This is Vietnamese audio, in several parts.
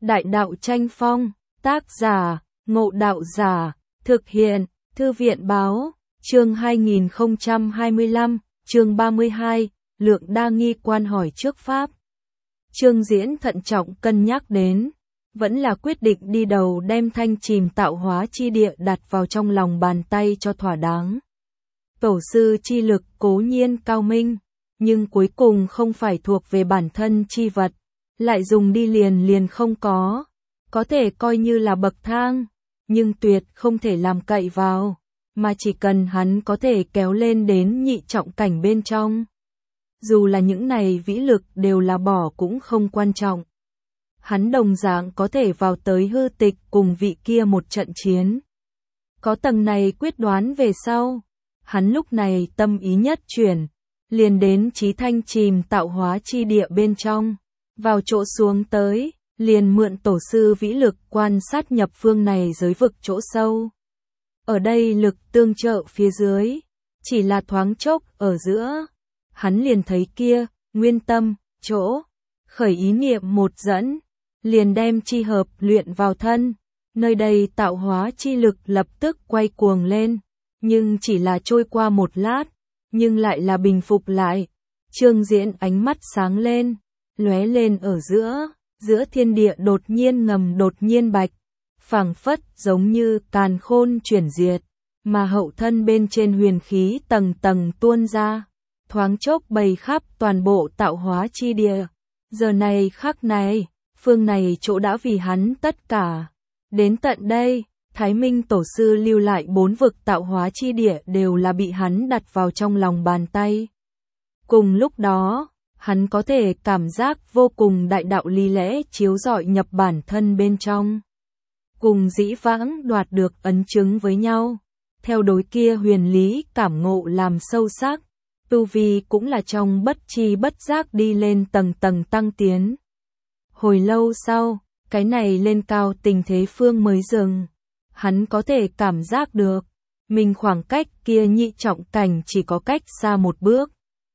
Đại đạo tranh phong, tác giả, Ngộ Đạo Giả, thực hiện, Thư viện báo, chương 2025, chương 32, Lượng Đa nghi quan hỏi trước Pháp. Trương Diễn thận trọng cân nhắc đến, vẫn là quyết định đi đầu đem Thanh Chìm Tạo Hóa Chi Địa đặt vào trong lòng bàn tay cho thỏa đáng. Tổ sư chi lực cố nhiên cao minh, nhưng cuối cùng không phải thuộc về bản thân chi vật, lại dùng đi liền không có thể coi như là bậc thang, nhưng tuyệt không thể làm cậy vào, mà chỉ cần hắn có thể kéo lên đến nhị trọng cảnh bên trong. Dù là những này vĩ lực đều là bỏ cũng không quan trọng. Hắn đồng dạng có thể vào tới hư tịch cùng vị kia một trận chiến. Có tầng này quyết đoán về sau, hắn lúc này tâm ý nhất chuyển, liền đến chí Thanh Chìm Tạo Hóa Chi Địa bên trong, vào chỗ xuống tới, liền mượn tổ sư vĩ lực quan sát nhập phương này giới vực chỗ sâu. Ở đây lực tương trợ phía dưới, chỉ là thoáng chốc ở giữa, hắn liền thấy kia, nguyên tâm, chỗ, khởi ý niệm một dẫn, liền đem chi hợp luyện vào thân, nơi đây tạo hóa chi lực lập tức quay cuồng lên, nhưng chỉ là trôi qua một lát, nhưng lại là bình phục lại. Trương Diễn ánh mắt sáng lên, lóe lên ở giữa thiên địa đột nhiên ngầm đột nhiên bạch, phảng phất giống như càn khôn chuyển diệt, mà hậu thân bên trên huyền khí tầng tầng tuôn ra, thoáng chốc bày khắp toàn bộ tạo hóa chi địa. Giờ này khắc này, phương này chỗ đã vì hắn tất cả. Đến tận đây, Thái Minh tổ sư lưu lại 4 vực tạo hóa chi địa đều là bị hắn đặt vào trong lòng bàn tay. Cùng lúc đó, hắn có thể cảm giác vô cùng đại đạo lý lẽ chiếu rọi nhập bản thân bên trong. Cùng dĩ vãng đoạt được ấn chứng với nhau, theo đối kia huyền lý cảm ngộ làm sâu sắc, tu vi cũng là trong bất chi bất giác đi lên tầng tầng tăng tiến. Hồi lâu sau, cái này lên cao tình thế phương mới dừng. Hắn có thể cảm giác được, mình khoảng cách kia nhị trọng cảnh chỉ có cách xa một bước.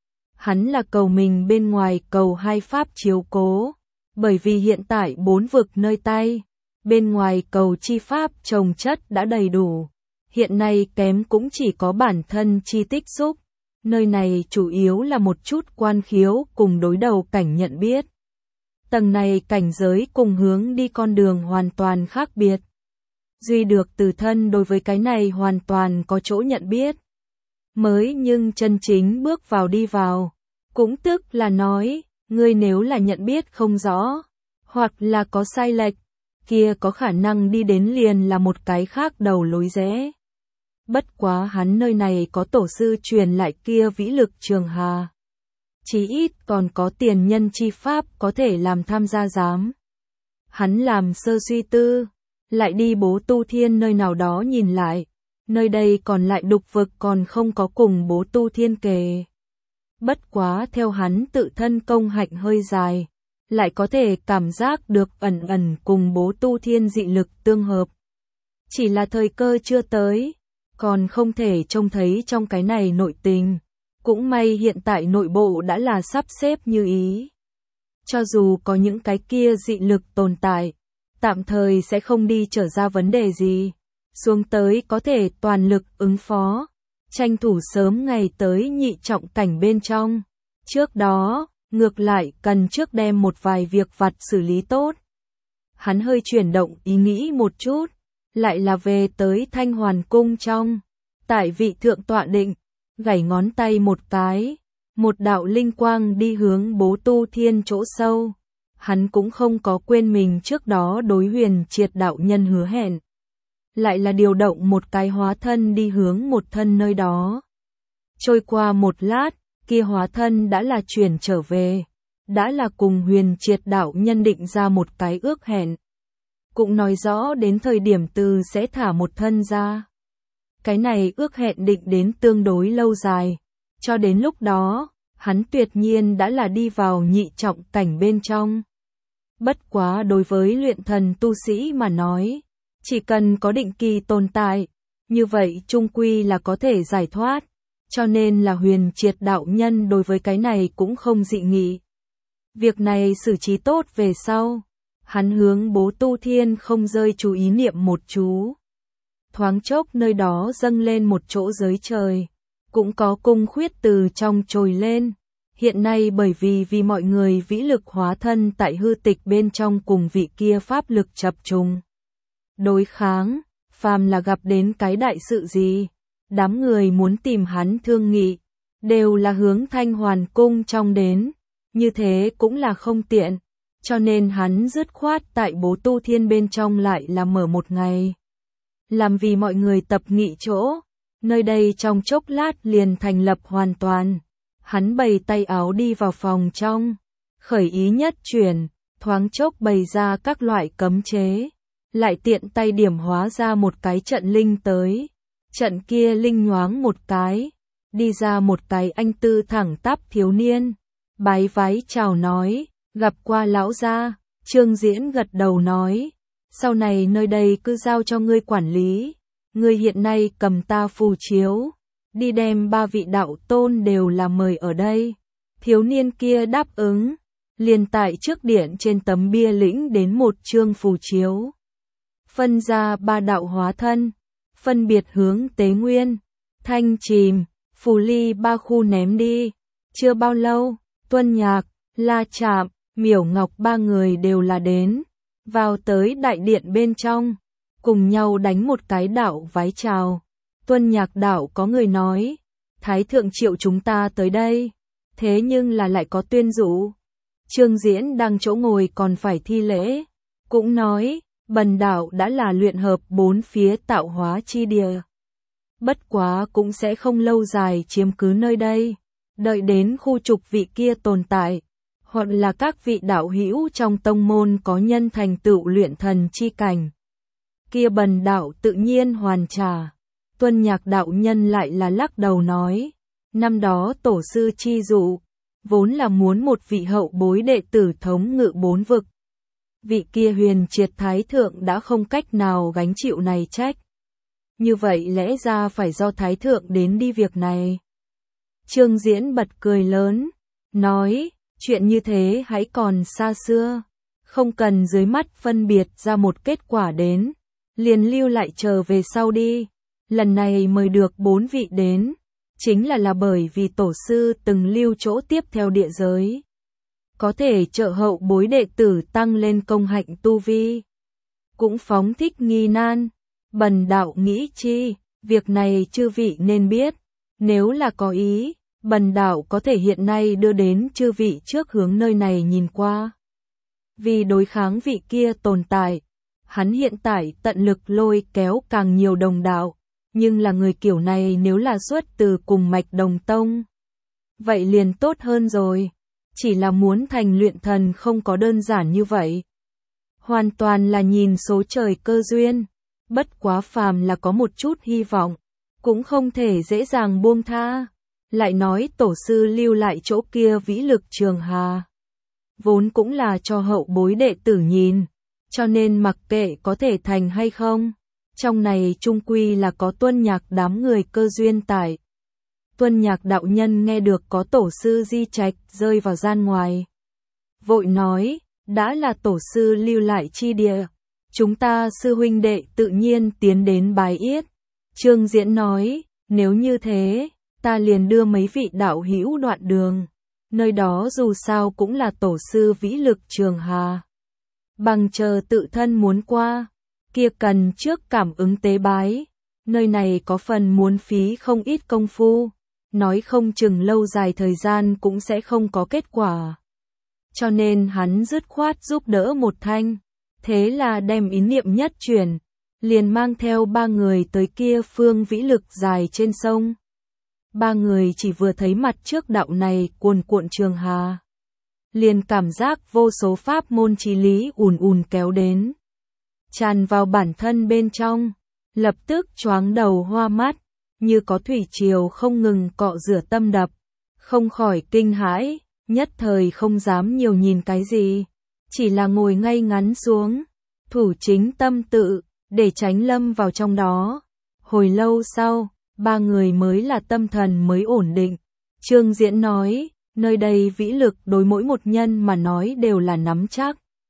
Hắn là cầu mình bên ngoài cầu hai pháp chiếu cố, bởi vì hiện tại 4 vực nơi tay, bên ngoài cầu chi pháp trồng chất đã đầy đủ. Hiện nay kém cũng chỉ có bản thân chi tích xúc, nơi này chủ yếu là một chút quan khiếu cùng đối đầu cảnh nhận biết. Tầng này cảnh giới cùng hướng đi con đường hoàn toàn khác biệt. Duy được từ thân đối với cái này hoàn toàn có chỗ nhận biết. Mới nhưng chân chính bước vào đi vào. Cũng tức là nói, ngươi nếu là nhận biết không rõ, hoặc là có sai lệch, kia có khả năng đi đến liền là một cái khác đầu lối rẽ. Bất quá hắn nơi này có tổ sư truyền lại kia vĩ lực trường hà. Chí ít còn có tiền nhân chi pháp có thể làm tham gia giám. Hắn làm sơ suy tư, lại đi Bố Tu Thiên nơi nào đó nhìn lại, nơi đây còn lại đục vực còn không có cùng Bố Tu Thiên kề. Bất quá theo hắn tự thân công hạnh hơi dài, lại có thể cảm giác được ẩn ẩn cùng Bố Tu Thiên dị lực tương hợp. Chỉ là thời cơ chưa tới, còn không thể trông thấy trong cái này nội tình. Cũng may hiện tại nội bộ đã là sắp xếp như ý. Cho dù có những cái kia dị lực tồn tại, tạm thời sẽ không đi trở ra vấn đề gì. Xuống tới có thể toàn lực ứng phó, tranh thủ sớm ngày tới nhị trọng cảnh bên trong. Trước đó, ngược lại cần trước đem một vài việc vặt xử lý tốt. Hắn hơi chuyển động ý nghĩ một chút, lại là về tới Thanh Hoàn Cung trong. Tại vị thượng tọa định, gảy ngón tay một cái, một đạo linh quang đi hướng Bố Tu Thiên chỗ sâu. Hắn cũng không có quên mình trước đó đối Huyền Triệt đạo nhân hứa hẹn. Lại là điều động một cái hóa thân đi hướng một thân nơi đó. Trôi qua một lát, kia hóa thân đã là chuyển trở về, đã là cùng Huyền Triệt đạo nhân định ra một cái ước hẹn. Cũng nói rõ đến thời điểm từ sẽ thả một thân ra. Cái này ước hẹn định đến tương đối lâu dài, cho đến lúc đó, hắn tuyệt nhiên đã là đi vào nhị trọng cảnh bên trong. Bất quá đối với luyện thần tu sĩ mà nói, chỉ cần có định kỳ tồn tại, như vậy chung quy là có thể giải thoát, cho nên là Huyền Triệt đạo nhân đối với cái này cũng không dị nghị. Việc này xử trí tốt về sau, Hắn hướng Bố Tu Thiên không rơi chú ý niệm một chú. Thoáng chốc nơi đó dâng lên một chỗ giới trời, cũng có cung khuyết từ trong trồi lên. Hiện nay bởi vì mọi người vĩ lực hóa thân tại hư tịch bên trong cùng vị kia pháp lực chập trùng đối kháng, phàm là gặp đến cái đại sự gì, đám người muốn tìm hắn thương nghị, đều là hướng Thanh Hoàn cung trong đến, như thế cũng là không tiện, cho nên hắn dứt khoát tại Bố Tu Thiên bên trong lại là mở một ngày. Làm vì mọi người tập nghị chỗ, nơi đây trong chốc lát liền thành lập hoàn toàn. Hắn bày tay áo đi vào phòng trong, khởi ý nhất chuyển, thoáng chốc bày ra các loại cấm chế, lại tiện tay điểm hóa ra một cái trận linh tới. Trận kia linh nhoáng một cái, đi ra một cái anh tư thẳng tắp thiếu niên, bái vái chào nói, gặp qua lão gia. Trương Diễn gật đầu nói, sau này nơi đây cứ giao cho ngươi quản lý, ngươi hiện nay cầm ta phù chiếu, đi đem 3 vị đạo tôn đều là mời ở đây. Thiếu niên kia đáp ứng, liền tại trước điện trên tấm bia lĩnh đến một chương phù chiếu, phân ra 3 đạo hóa thân, phân biệt hướng Tế Nguyên, Thanh Trìm, Phù Ly 3 khu ném đi. Chưa bao lâu, Tuân Nhạc, La Trạm, Miểu Ngọc 3 người đều là đến, vào tới đại điện bên trong, cùng nhau đánh một cái đạo vái chào. Tuân Nhạc đạo có người nói, Thái thượng triệu chúng ta tới đây, thế nhưng là lại có tuyên dụ. Trương Diễn đang chỗ ngồi còn phải thi lễ, cũng nói, bần đạo đã là luyện hợp 4 phía tạo hóa chi địa. Bất quá cũng sẽ không lâu dài chiếm cứ nơi đây, đợi đến khu trục vị kia tồn tại, hoặc là các vị đạo hữu trong tông môn có nhân thành tựu luyện thần chi cảnh. Kia bần đạo tự nhiên hoàn trả. Tuân Nhạc đạo nhân lại là lắc đầu nói, năm đó tổ sư chi dụ, vốn là muốn một vị hậu bối đệ tử thống ngự 4 vực. Vị kia huyền triệt thái thượng đã không cách nào gánh chịu này trách. Như vậy lẽ ra phải do thái thượng đến đi việc này. Trương Diễn bật cười lớn, nói, chuyện như thế hãy còn xa xưa, không cần dưới mắt phân biệt ra một kết quả đến, liền lưu lại chờ về sau đi. Lần này mời được 4 vị đến, chính là bởi vì tổ sư từng lưu chỗ tiếp theo địa giới, có thể trợ hậu bối đệ tử tăng lên công hạnh tu vi, cũng phóng thích nghi nan. Bần đạo nghĩ chi, việc này chư vị nên biết, nếu là có ý, bần đạo có thể hiện nay đưa đến chư vị trước hướng nơi này nhìn qua. Vì đối kháng vị kia tồn tại, hắn hiện tại tận lực lôi kéo càng nhiều đồng đạo, nhưng là người kiểu này nếu là xuất từ cùng mạch đồng tông, vậy liền tốt hơn rồi, chỉ là muốn thành luyện thần không có đơn giản như vậy. Hoàn toàn là nhìn số trời cơ duyên, bất quá phàm là có một chút hy vọng, cũng không thể dễ dàng buông tha. Lại nói tổ sư lưu lại chỗ kia vĩ lực trường hà, vốn cũng là cho hậu bối đệ tử nhìn, cho nên mặc kệ có thể thành hay không, trong này chung quy là có Tuân Nhạc đám người cơ duyên tại. Tuân Nhạc đạo nhân nghe được có tổ sư di trạch rơi vào gian ngoài, vội nói, đã là tổ sư lưu lại chi địa, chúng ta sư huynh đệ tự nhiên tiến đến bái yết. Trương Diễn nói, nếu như thế, ta liền đưa mấy vị đạo hữu đoạn đường, nơi đó dù sao cũng là tổ sư vĩ lực trường hà. Bằng chờ tự thân muốn qua, kia cần trước cảm ứng tế bái, nơi này có phần muốn phí không ít công phu, nói không chừng lâu dài thời gian cũng sẽ không có kết quả. Cho nên hắn dứt khoát giúp đỡ một thanh, thế là đem ý niệm nhất chuyển, liền mang theo 3 người tới kia phương vĩ lực dài trên sông. 3 người chỉ vừa thấy mặt trước đạo này cuồn cuộn trường hà, liền cảm giác vô số pháp môn trí lý ùn ùn kéo đến, tràn vào bản thân bên trong, lập tức choáng đầu hoa mắt, như có thủy triều không ngừng cọ rửa tâm đập, không khỏi kinh hãi, nhất thời không dám nhiều nhìn cái gì, chỉ là ngồi ngay ngắn xuống, thủ chính tâm tự, để tránh lâm vào trong đó. Hồi lâu sau, 3 người mới là tâm thần mới ổn định. Trương Diễn nói, nơi đây vĩ lực đối mỗi một nhân mà nói đều là nắm chắc.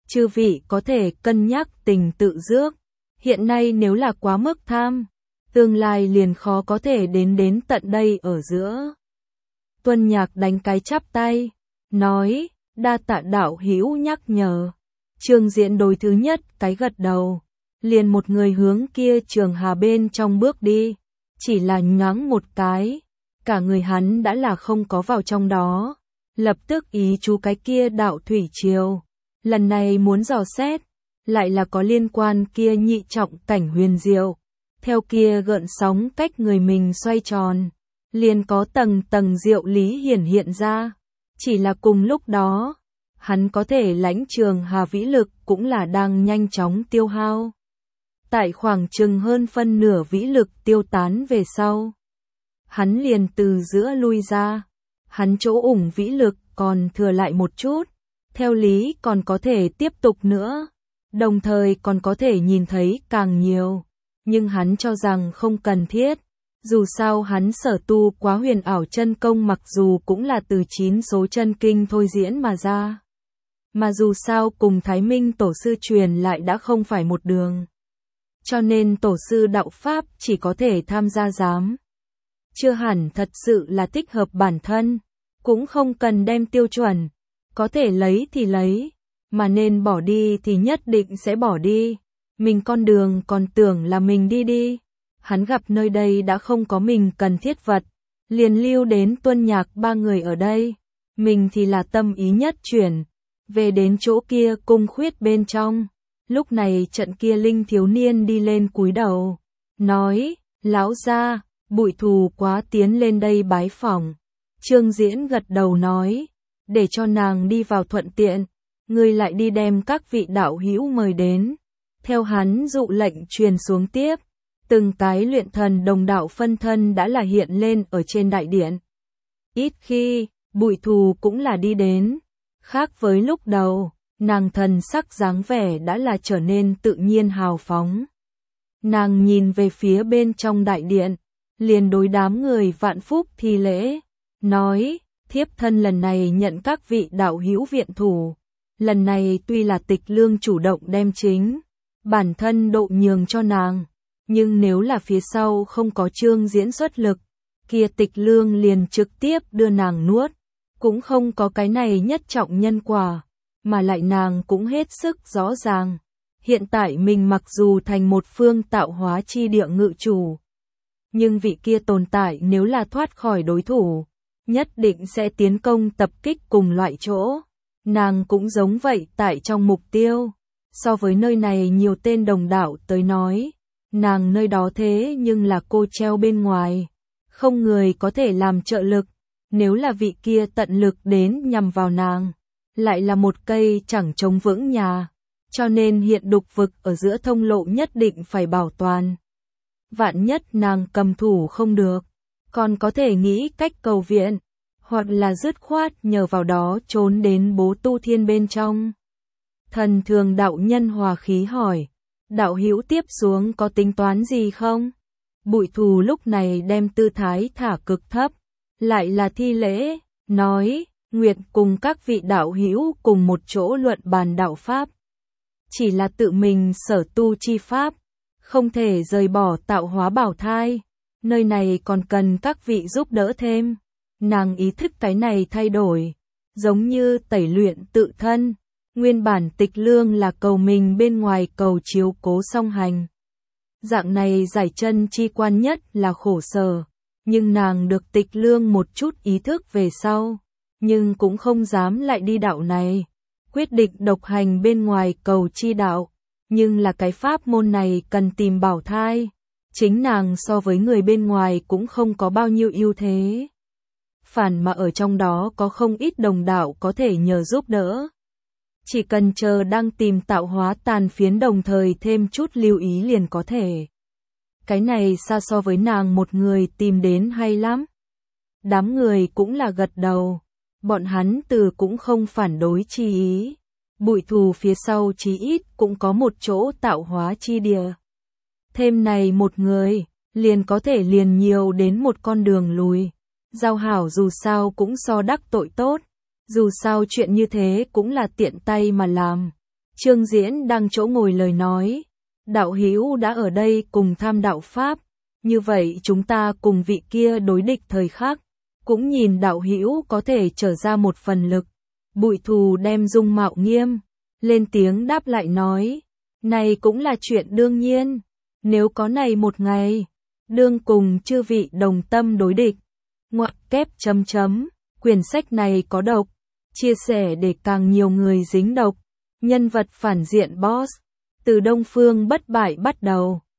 Chư vị có thể cân nhắc tình tự rước, hiện nay nếu là quá mức tham, tương lai liền khó có thể đến tận đây ở giữa. Tuân Nhạc đánh cái chắp tay, nói, đa tạ đạo hữu nhắc nhở. Trương Diễn đối thứ nhất cái gật đầu, liền một người hướng kia trường hà bên trong bước đi, chỉ là nhoáng một cái, cả người hắn đã là không có vào trong đó, lập tức ý chú cái kia đạo thủy triều, lần này muốn dò xét, lại là có liên quan kia nhị trọng cảnh huyền diệu, theo kia gợn sóng cách người mình xoay tròn, liền có tầng tầng diệu lý hiển hiện ra, chỉ là cùng lúc đó, hắn có thể lãnh trường hà vĩ lực cũng là đang nhanh chóng tiêu hao. Tại khoảng chừng hơn phân nửa vĩ lực tiêu tán về sau, hắn liền từ giữa lui ra, hắn chỗ ủng vĩ lực còn thừa lại một chút, theo lý còn có thể tiếp tục nữa, đồng thời còn có thể nhìn thấy càng nhiều, nhưng hắn cho rằng không cần thiết, dù sao hắn sở tu quá huyền ảo chân công mặc dù cũng là từ 9 số chân kinh thôi diễn mà ra. Mà dù sao cùng Thái Minh tổ sư truyền lại đã không phải một đường. Cho nên tổ sư đạo Pháp chỉ có thể tham gia giám. Chưa hẳn thật sự là thích hợp bản thân, cũng không cần đem tiêu chuẩn, có thể lấy thì lấy, mà nên bỏ đi thì nhất định sẽ bỏ đi, mình con đường còn tưởng là mình đi. Hắn gặp nơi đây đã không có mình cần thiết vật, liền lưu đến Tuân Nhạc ba người ở đây, mình thì là tâm ý nhất chuyển, về đến chỗ kia cung khuyết bên trong. Lúc này trận kia linh thiếu niên đi lên cúi đầu, nói, lão gia, Bụi Thù quá tiến lên đây bái phỏng. Trương Diễn gật đầu nói, để cho nàng đi vào thuận tiện, ngươi lại đi đem các vị đạo hữu mời đến. Theo hắn dụ lệnh truyền xuống tiếp, từng cái luyện thần đồng đạo phân thân đã là hiện lên ở trên đại điện. Ít khi, Bụi Thù cũng là đi đến, khác với lúc đầu. Nàng thần sắc dáng vẻ đã là trở nên tự nhiên hào phóng. Nàng nhìn về phía bên trong đại điện, liền đối đám người vạn phúc thi lễ, nói, thiếp thân lần này nhận các vị đạo hữu viện thủ. Lần này tuy là Tịch Lương chủ động đem chính, bản thân độ nhường cho nàng, nhưng nếu là phía sau không có Trương Diễn xuất lực, kia Tịch Lương liền trực tiếp đưa nàng nuốt, cũng không có cái này nhất trọng nhân quả. Mà lại nàng cũng hết sức rõ ràng, hiện tại mình mặc dù thành một phương tạo hóa chi địa ngự chủ, nhưng vị kia tồn tại nếu là thoát khỏi đối thủ, nhất định sẽ tiến công tập kích cùng loại chỗ. Nàng cũng giống vậy tại trong mục tiêu, so với nơi này nhiều tên đồng đạo tới nói, nàng nơi đó thế nhưng là cô treo bên ngoài, không người có thể làm trợ lực, nếu là vị kia tận lực đến nhằm vào nàng. Lại là một cây chẳng chống vững nhà, cho nên hiện đục vực ở giữa thông lộ nhất định phải bảo toàn. Vạn nhất nàng cầm thủ không được, còn có thể nghĩ cách cầu viện, hoặc là dứt khoát nhờ vào đó trốn đến Bố Tu Thiên bên trong. Thần Thường đạo nhân hòa khí hỏi, đạo hữu tiếp xuống có tính toán gì không? Bụi Thù lúc này đem tư thái thả cực thấp, lại là thi lễ, nói, Nguyệt cùng các vị đạo hữu cùng một chỗ luận bàn đạo Pháp. Chỉ là tự mình sở tu chi Pháp, không thể rời bỏ tạo hóa bảo thai, nơi này còn cần các vị giúp đỡ thêm. Nàng ý thức cái này thay đổi, giống như tẩy luyện tự thân, nguyên bản Tịch Lương là cầu mình bên ngoài cầu chiếu cố song hành. Dạng này giải chân chi quan nhất là khổ sở, nhưng nàng được Tịch Lương một chút ý thức về sau. Nhưng cũng không dám lại đi đạo này, quyết định độc hành bên ngoài cầu chi đạo, nhưng là cái pháp môn này cần tìm bảo thai, chính nàng so với người bên ngoài cũng không có bao nhiêu ưu thế. Phản mà ở trong đó có không ít đồng đạo có thể nhờ giúp đỡ. Chỉ cần chờ đang tìm tạo hóa tàn phiến đồng thời thêm chút lưu ý liền có thể. Cái này xa so với nàng một người tìm đến hay lắm. Đám người cũng là gật đầu. Bọn hắn từ cũng không phản đối chi ý. Bụi Thù phía sau chí ít cũng có một chỗ tạo hóa chi địa. Thêm này một người, liền có thể liền nhiều đến một con đường lùi. Giao hảo dù sao cũng so đắc tội tốt. Dù sao chuyện như thế cũng là tiện tay mà làm. Trương Diễn đang chỗ ngồi lời nói, đạo hữu đã ở đây cùng tham đạo pháp, như vậy chúng ta cùng vị kia đối địch thời khắc, cũng nhìn đạo hữu có thể trở ra một phần lực. Bụi Thù đem dung mạo nghiêm, lên tiếng đáp lại nói, này cũng là chuyện đương nhiên, nếu có này một ngày, đương cùng chư vị đồng tâm đối địch. Ngoặc kép chấm chấm, quyển sách này có độc, chia sẻ để càng nhiều người dính độc. Nhân vật phản diện boss, từ Đông Phương Bất Bại bắt đầu.